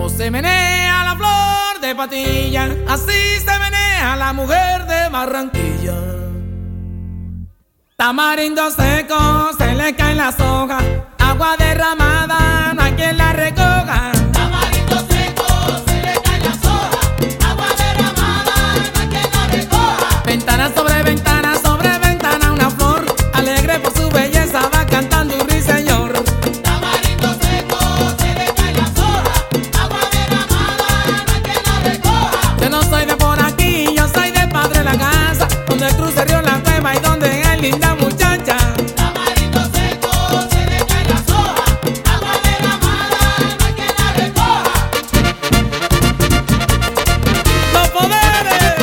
se menea la flor de Patilla, así se menea la mujer de Barranquilla. Tamarindo seco, se le caen las hojas, agua derramada, no hay quien la recoja. Tamarindo seco, se le caen las hojas, agua derramada, no hay quien la recoja. Ventana sobre ventana, una flor, alegre por su belleza, va cantando un ruiseñor. Tamarindo seco, se le caen las hojas, agua derramada, no hay quien la recoja. Yo no soy de por aquí, yo soy de Padre la Casa, donde el cruce río La Cueva y donde hay linda muchacha. Tamarindo seco, se le caen las hojas, agua derramada, no hay quien la recoja. ¡Los poderes!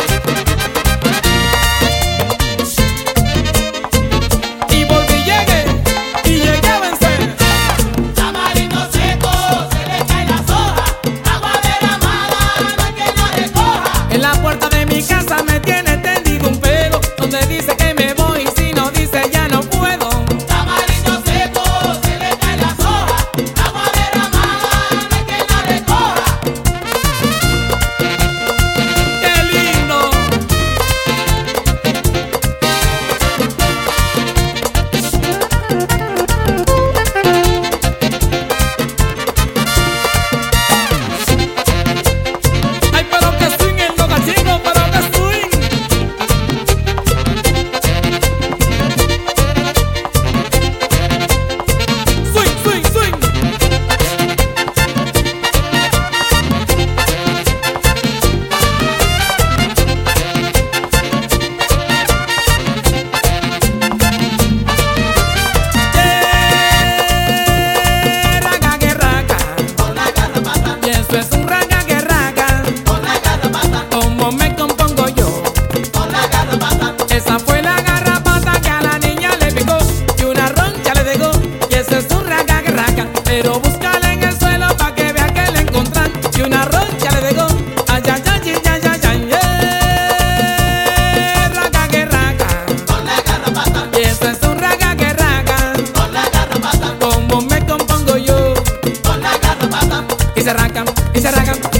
Y volví, llegué a vencer. Tamarindo seco, se le caen las hojas, agua derramada, no hay quien la recoja. En la puerta de mi casa me tiene tendido un pelo, donde dice que me voy y si no dice ya no puedo. Tamarindo seco, se le caen las hojas, agua derramada, no hay quien la recoja. ¡Qué lindo! ¡Ay, pero que swing el no gallego, pero que swing! ¡Swing, swing, swing! Raga que raga, Con la garrapata, y eso es un raga que raga, con la garrapata, como me compongo yo. con la garrapata. Esa fue la garrapata que a la niña le picó y una roncha le dejó. Y ese es un raga que raga, pero búscala en el suelo pa' que vea que le encontran. Y una roncha le dejó. Ay, ay, ay, ay, ay, ay, ay, raga que raga. Con la garrapata, Y eso es un raga que raga, con la garrapata, como me compongo yo. con la garrapata. Y se racan,